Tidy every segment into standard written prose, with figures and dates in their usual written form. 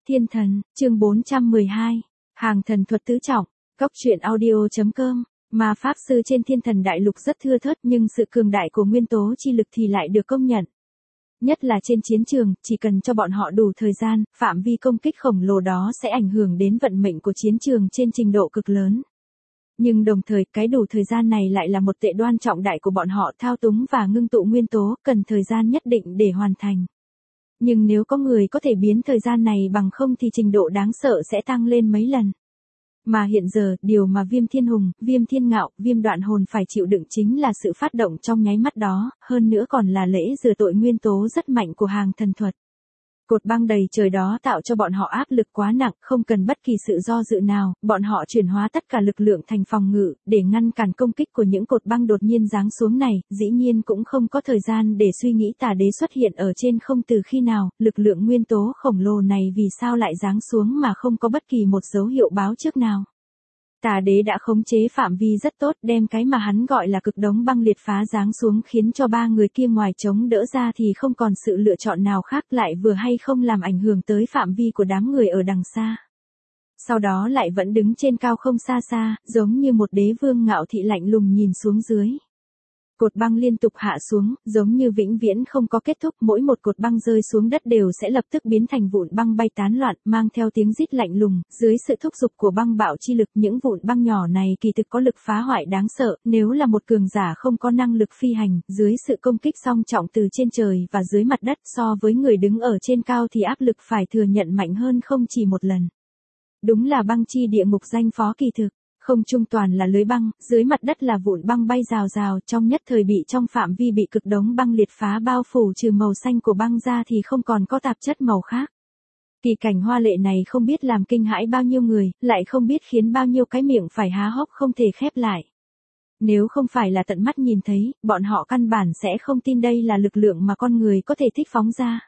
Thiên thần, chương 412, hàng thần thuật tứ trọng, góc truyện audio.com, mà pháp sư trên thiên thần đại lục rất thưa thớt nhưng sự cường đại của nguyên tố chi lực thì lại được công nhận. Nhất là trên chiến trường, chỉ cần cho bọn họ đủ thời gian, phạm vi công kích khổng lồ đó sẽ ảnh hưởng đến vận mệnh của chiến trường trên trình độ cực lớn. Nhưng đồng thời, cái đủ thời gian này lại là một tệ đoan trọng đại của bọn họ thao túng và ngưng tụ nguyên tố, cần thời gian nhất định để hoàn thành. Nhưng nếu có người có thể biến thời gian này bằng không thì trình độ đáng sợ sẽ tăng lên mấy lần. Mà hiện giờ, điều mà Viêm Thiên Hùng, Viêm Thiên Ngạo, Viêm Đoạn Hồn phải chịu đựng chính là sự phát động trong nháy mắt đó, hơn nữa còn là lễ rửa tội nguyên tố rất mạnh của hàng thần thuật. Cột băng đầy trời đó tạo cho bọn họ áp lực quá nặng, không cần bất kỳ sự do dự nào, bọn họ chuyển hóa tất cả lực lượng thành phòng ngự, để ngăn cản công kích của những cột băng đột nhiên giáng xuống này, dĩ nhiên cũng không có thời gian để suy nghĩ tà đế xuất hiện ở trên không từ khi nào, lực lượng nguyên tố khổng lồ này vì sao lại giáng xuống mà không có bất kỳ một dấu hiệu báo trước nào. Tà đế đã khống chế phạm vi rất tốt, đem cái mà hắn gọi là cực đống băng liệt phá giáng xuống khiến cho ba người kia ngoài chống đỡ ra thì không còn sự lựa chọn nào khác, lại vừa hay không làm ảnh hưởng tới phạm vi của đám người ở đằng xa. Sau đó lại vẫn đứng trên cao không xa xa, giống như một đế vương ngạo thị lạnh lùng nhìn xuống dưới. Cột băng liên tục hạ xuống, giống như vĩnh viễn không có kết thúc, mỗi một cột băng rơi xuống đất đều sẽ lập tức biến thành vụn băng bay tán loạn, mang theo tiếng rít lạnh lùng, dưới sự thúc giục của băng bạo chi lực, những vụn băng nhỏ này kỳ thực có lực phá hoại đáng sợ, nếu là một cường giả không có năng lực phi hành, dưới sự công kích song trọng từ trên trời và dưới mặt đất so với người đứng ở trên cao thì áp lực phải thừa nhận mạnh hơn không chỉ một lần. Đúng là băng chi địa ngục danh phó kỳ thực. Không trung toàn là lưới băng, dưới mặt đất là vụn băng bay rào rào, trong nhất thời bị trong phạm vi bị cực đống băng liệt phá bao phủ, trừ màu xanh của băng ra thì không còn có tạp chất màu khác. Kỳ cảnh hoa lệ này không biết làm kinh hãi bao nhiêu người, lại không biết khiến bao nhiêu cái miệng phải há hốc không thể khép lại. Nếu không phải là tận mắt nhìn thấy, bọn họ căn bản sẽ không tin đây là lực lượng mà con người có thể thích phóng ra.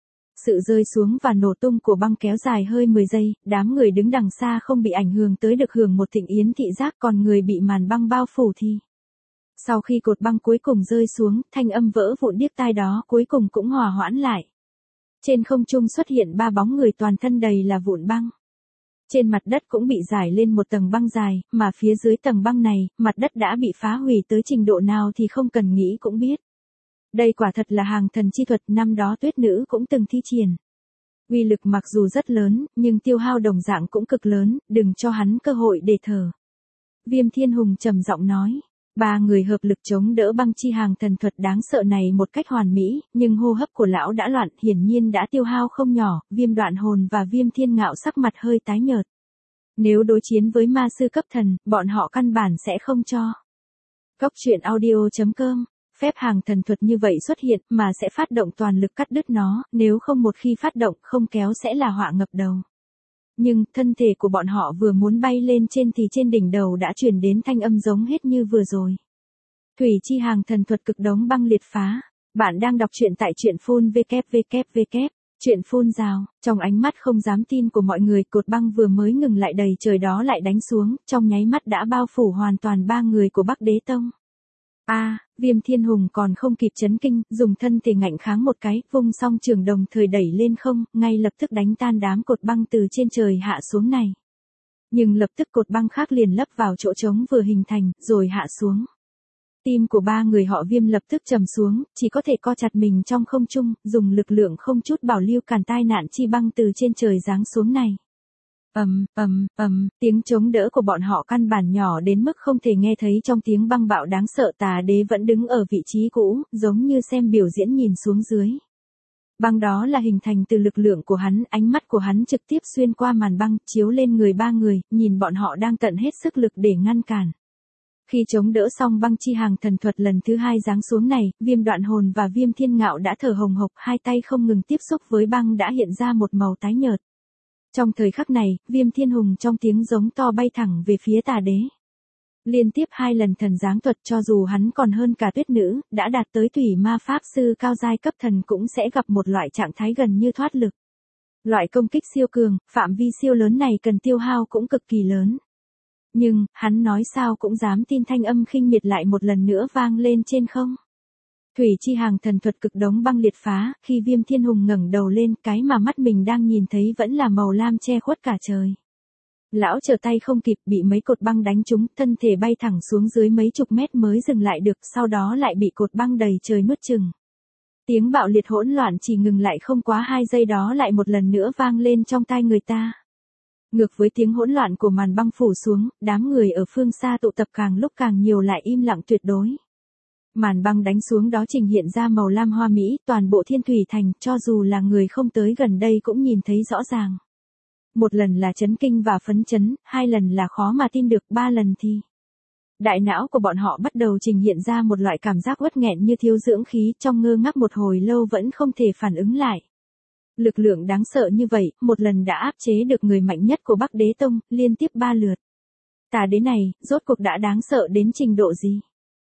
Sự rơi xuống và nổ tung của băng kéo dài hơi 10 giây, đám người đứng đằng xa không bị ảnh hưởng tới được hưởng một thịnh yến thị giác, còn người bị màn băng bao phủ thì. Sau khi cột băng cuối cùng rơi xuống, thanh âm vỡ vụn điếc tai đó cuối cùng cũng hòa hoãn lại. Trên không trung xuất hiện ba bóng người toàn thân đầy là vụn băng. Trên mặt đất cũng bị rải lên một tầng băng dài, mà phía dưới tầng băng này, mặt đất đã bị phá hủy tới trình độ nào thì không cần nghĩ cũng biết. Đây quả thật là hàng thần chi thuật, năm đó Tuyết Nữ cũng từng thi triển. Uy lực mặc dù rất lớn, nhưng tiêu hao đồng dạng cũng cực lớn, đừng cho hắn cơ hội để thở. Viêm Thiên Hùng trầm giọng nói, ba người hợp lực chống đỡ băng chi hàng thần thuật đáng sợ này một cách hoàn mỹ, nhưng hô hấp của lão đã loạn, hiển nhiên đã tiêu hao không nhỏ, Viêm Đoạn Hồn và Viêm Thiên Ngạo sắc mặt hơi tái nhợt. Nếu đối chiến với ma sư cấp thần, bọn họ căn bản sẽ không cho. Góc truyện audio.com. Phép hàng thần thuật như vậy xuất hiện mà sẽ phát động toàn lực cắt đứt nó, nếu không một khi phát động không kéo sẽ là họa ngập đầu. Nhưng thân thể của bọn họ vừa muốn bay lên trên thì trên đỉnh đầu đã truyền đến thanh âm giống hết như vừa rồi. Thủy chi hàng thần thuật cực đống băng liệt phá. Bạn đang đọc truyện tại truyện phun www. Truyện phun rào, trong ánh mắt không dám tin của mọi người, cột băng vừa mới ngừng lại đầy trời đó lại đánh xuống, trong nháy mắt đã bao phủ hoàn toàn ba người của Bắc Đế Tông. Viêm Thiên Hùng còn không kịp chấn kinh, dùng thân thể ngạnh kháng một cái, vung song trường đồng thời đẩy lên không, ngay lập tức đánh tan đám cột băng từ trên trời hạ xuống này. Nhưng lập tức cột băng khác liền lấp vào chỗ trống vừa hình thành, rồi hạ xuống. Tim của ba người họ Viêm lập tức trầm xuống, chỉ có thể co chặt mình trong không trung, dùng lực lượng không chút bảo lưu cản tai nạn chi băng từ trên trời giáng xuống này. Tiếng chống đỡ của bọn họ căn bản nhỏ đến mức không thể nghe thấy trong tiếng băng bạo đáng sợ. Tà đế vẫn đứng ở vị trí cũ, giống như xem biểu diễn nhìn xuống dưới. Băng đó là hình thành từ lực lượng của hắn, ánh mắt của hắn trực tiếp xuyên qua màn băng, chiếu lên người ba người, nhìn bọn họ đang tận hết sức lực để ngăn cản. Khi chống đỡ xong băng chi hàng thần thuật lần thứ hai giáng xuống này, Viêm Đoạn Hồn và Viêm Thiên Ngạo đã thở hồng hộc, hai tay không ngừng tiếp xúc với băng đã hiện ra một màu tái nhợt. Trong thời khắc này, Viêm Thiên Hùng trong tiếng giống to bay thẳng về phía tà đế. Liên tiếp hai lần thần giáng thuật, cho dù hắn còn hơn cả Tuyết Nữ, đã đạt tới thủy ma pháp sư cao giai cấp thần cũng sẽ gặp một loại trạng thái gần như thoát lực. Loại công kích siêu cường, phạm vi siêu lớn này cần tiêu hao cũng cực kỳ lớn. Nhưng, hắn nói sao cũng dám tin thanh âm khinh miệt lại một lần nữa vang lên trên không. Thủy chi hàng thần thuật cực đống băng liệt phá, khi Viêm Thiên Hùng ngẩng đầu lên, cái mà mắt mình đang nhìn thấy vẫn là màu lam che khuất cả trời. Lão trở tay không kịp, bị mấy cột băng đánh trúng, thân thể bay thẳng xuống dưới mấy chục mét mới dừng lại được, sau đó lại bị cột băng đầy trời nuốt chửng. Tiếng bạo liệt hỗn loạn chỉ ngừng lại không quá 2 giây đó lại một lần nữa vang lên trong tai người ta. Ngược với tiếng hỗn loạn của màn băng phủ xuống, đám người ở phương xa tụ tập càng lúc càng nhiều lại im lặng tuyệt đối. Màn băng đánh xuống đó trình hiện ra màu lam hoa mỹ, toàn bộ Thiên Thủy Thành, cho dù là người không tới gần đây cũng nhìn thấy rõ ràng. Một lần là chấn kinh và phấn chấn, 2 lần là khó mà tin được, 3 lần thì đại não của bọn họ bắt đầu trình hiện ra một loại cảm giác uất nghẹn như thiếu dưỡng khí, trong ngơ ngác một hồi lâu vẫn không thể phản ứng lại. Lực lượng đáng sợ như vậy, một lần đã áp chế được người mạnh nhất của Bắc Đế Tông, liên tiếp 3 lượt. Tà đế này, rốt cuộc đã đáng sợ đến trình độ gì?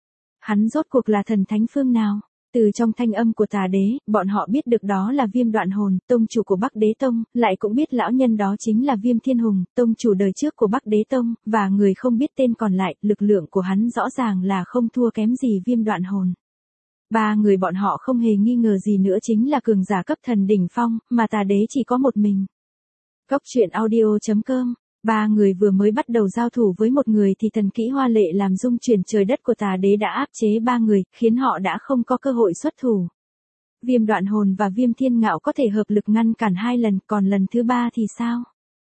Hắn rốt cuộc là thần thánh phương nào? Từ trong thanh âm của tà đế, bọn họ biết được đó là Viêm Đoạn Hồn, tông chủ của Bắc Đế Tông, lại cũng biết lão nhân đó chính là Viêm Thiên Hùng, tông chủ đời trước của Bắc Đế Tông, và người không biết tên còn lại, lực lượng của hắn rõ ràng là không thua kém gì Viêm Đoạn Hồn. 3 người bọn họ không hề nghi ngờ gì nữa chính là cường giả cấp thần đỉnh phong, mà tà đế chỉ có một mình. Cốc truyện audio.com 3 người vừa mới bắt đầu giao thủ với một người thì thần kỹ hoa lệ làm rung chuyển trời đất của tà đế đã áp chế 3 người, khiến họ đã không có cơ hội xuất thủ. Viêm Đoạn Hồn và Viêm Thiên Ngạo có thể hợp lực ngăn cản 2 lần, còn lần thứ 3 thì sao?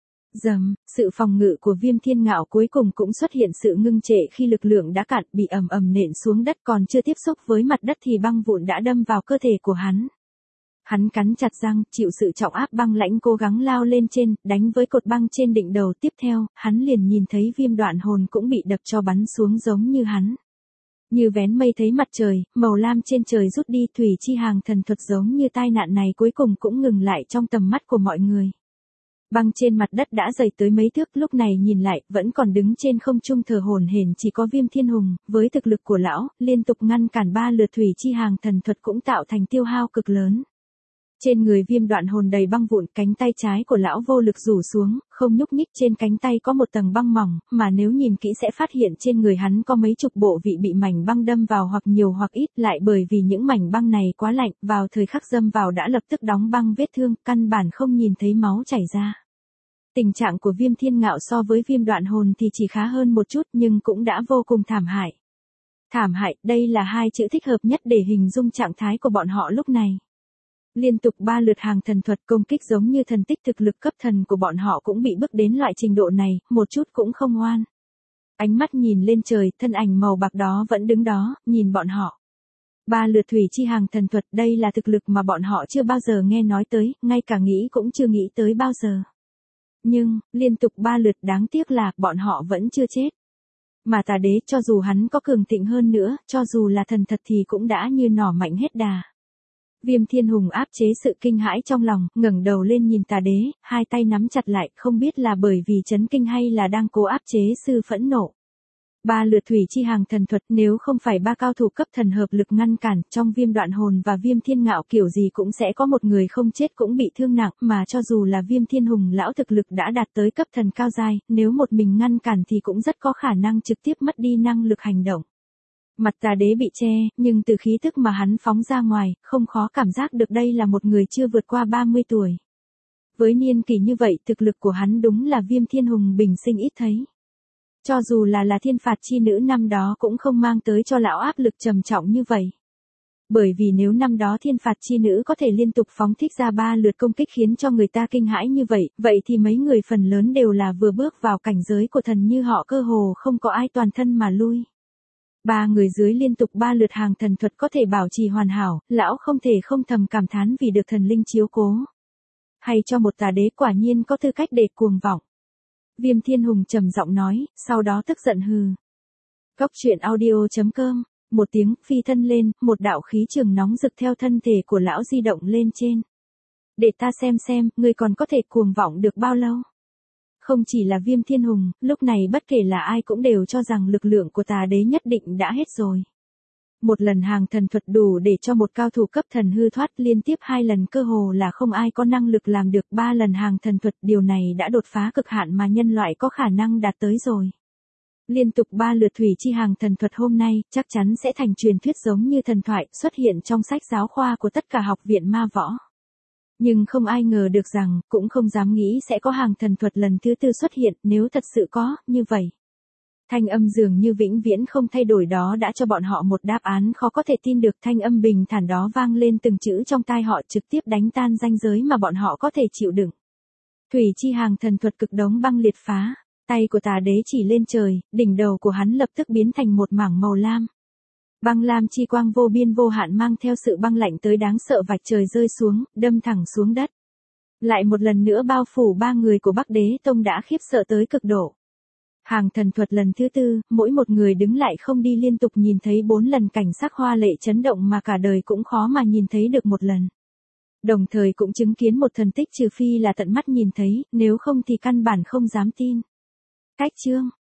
Dầm, sự phòng ngự của Viêm Thiên Ngạo cuối cùng cũng xuất hiện sự ngưng trệ khi lực lượng đã cạn, bị ầm ầm nện xuống đất, còn chưa tiếp xúc với mặt đất thì băng vụn đã đâm vào cơ thể của hắn. Hắn cắn chặt răng, chịu sự trọng áp băng lãnh, cố gắng lao lên trên, đánh với cột băng trên đỉnh đầu. Tiếp theo, hắn liền nhìn thấy Viêm Đoạn Hồn cũng bị đập cho bắn xuống giống như hắn. Như vén mây thấy mặt trời, màu lam trên trời rút đi, thủy chi hàng thần thuật giống như tai nạn này cuối cùng cũng ngừng lại trong tầm mắt của mọi người. Băng trên mặt đất đã dày tới mấy thước, lúc này nhìn lại, vẫn còn đứng trên không trung thở hổn hển chỉ có Viêm Thiên Hùng, với thực lực của lão, liên tục ngăn cản 3 lượt thủy chi hàng thần thuật cũng tạo thành tiêu hao cực lớn. Trên người Viêm Đoạn Hồn đầy băng vụn, cánh tay trái của lão vô lực rủ xuống, không nhúc nhích, trên cánh tay có một tầng băng mỏng, mà nếu nhìn kỹ sẽ phát hiện trên người hắn có mấy chục bộ vị bị mảnh băng đâm vào hoặc nhiều hoặc ít, lại bởi vì những mảnh băng này quá lạnh, vào thời khắc đâm vào đã lập tức đóng băng vết thương, căn bản không nhìn thấy máu chảy ra. Tình trạng của Viêm Thiên Ngạo so với Viêm Đoạn Hồn thì chỉ khá hơn một chút nhưng cũng đã vô cùng thảm hại. Thảm hại, đây là 2 chữ thích hợp nhất để hình dung trạng thái của bọn họ lúc này. Liên tục 3 lượt hàng thần thuật công kích giống như thần tích, thực lực cấp thần của bọn họ cũng bị bước đến loại trình độ này, một chút cũng không ngoan. Ánh mắt nhìn lên trời, thân ảnh màu bạc đó vẫn đứng đó, nhìn bọn họ. 3 lượt thủy chi hàng thần thuật, đây là thực lực mà bọn họ chưa bao giờ nghe nói tới, ngay cả nghĩ cũng chưa nghĩ tới bao giờ. Nhưng, liên tục 3 lượt, đáng tiếc là, bọn họ vẫn chưa chết. Mà tà đế, cho dù hắn có cường thịnh hơn nữa, cho dù là thần thật thì cũng đã như nỏ mạnh hết đà. Viêm Thiên Hùng áp chế sự kinh hãi trong lòng, ngẩng đầu lên nhìn tà đế, 2 tay nắm chặt lại, không biết là bởi vì chấn kinh hay là đang cố áp chế sự phẫn nộ. 3 lượt thủy chi hàng thần thuật, nếu không phải 3 cao thủ cấp thần hợp lực ngăn cản, trong Viêm Đoạn Hồn và Viêm Thiên Ngạo kiểu gì cũng sẽ có một người không chết cũng bị thương nặng, mà cho dù là Viêm Thiên Hùng lão thực lực đã đạt tới cấp thần cao giai, nếu một mình ngăn cản thì cũng rất có khả năng trực tiếp mất đi năng lực hành động. Mặt tà đế bị che, nhưng từ khí tức mà hắn phóng ra ngoài, không khó cảm giác được đây là một người chưa vượt qua 30 tuổi. Với niên kỷ như vậy, thực lực của hắn đúng là Viêm Thiên Hùng bình sinh ít thấy. Cho dù là thiên phạt chi nữ năm đó cũng không mang tới cho lão áp lực trầm trọng như vậy. Bởi vì nếu năm đó thiên phạt chi nữ có thể liên tục phóng thích ra 3 lượt công kích khiến cho người ta kinh hãi như vậy, vậy thì mấy người phần lớn đều là vừa bước vào cảnh giới của thần như họ, cơ hồ không có ai toàn thân mà lui. 3 người dưới liên tục 3 lượt hàng thần thuật có thể bảo trì hoàn hảo, lão không thể không thầm cảm thán vì được thần linh chiếu cố. Hay cho một tà đế quả nhiên có tư cách để cuồng vọng. Viêm Thiên Hùng trầm giọng nói, sau đó tức giận hừ. Cốc truyện audio.com, một tiếng, phi thân lên, một đạo khí trường nóng rực theo thân thể của lão di động lên trên. Để ta xem, ngươi còn có thể cuồng vọng được bao lâu? Không chỉ là Viêm Thiên Hùng, lúc này bất kể là ai cũng đều cho rằng lực lượng của tà đế nhất định đã hết rồi. Một lần hàng thần thuật đủ để cho một cao thủ cấp thần hư thoát, liên tiếp 2 lần cơ hồ là không ai có năng lực làm được. 3 lần hàng thần thuật, điều này đã đột phá cực hạn mà nhân loại có khả năng đạt tới rồi. Liên tục 3 lượt thủy chi hàng thần thuật hôm nay, chắc chắn sẽ thành truyền thuyết giống như thần thoại, xuất hiện trong sách giáo khoa của tất cả học viện ma võ. Nhưng không ai ngờ được rằng, cũng không dám nghĩ sẽ có hàng thần thuật lần thứ 4 xuất hiện, nếu thật sự có, như vậy. Thanh âm dường như vĩnh viễn không thay đổi đó đã cho bọn họ một đáp án khó có thể tin được. Thanh âm bình thản đó vang lên từng chữ trong tai họ, trực tiếp đánh tan ranh giới mà bọn họ có thể chịu đựng. Thủy chi hàng thần thuật cực đống băng liệt phá, tay của tà đế chỉ lên trời, đỉnh đầu của hắn lập tức biến thành một mảng màu lam. Băng lam chi quang vô biên vô hạn mang theo sự băng lạnh tới đáng sợ vạch trời rơi xuống, đâm thẳng xuống đất. Lại một lần nữa bao phủ 3 người của Bắc Đế Tông đã khiếp sợ tới cực độ. Hàng thần thuật lần thứ 4, mỗi một người đứng lại không đi liên tục nhìn thấy 4 lần cảnh sắc hoa lệ chấn động mà cả đời cũng khó mà nhìn thấy được một lần. Đồng thời cũng chứng kiến một thần tích trừ phi là tận mắt nhìn thấy, nếu không thì căn bản không dám tin. Cách chương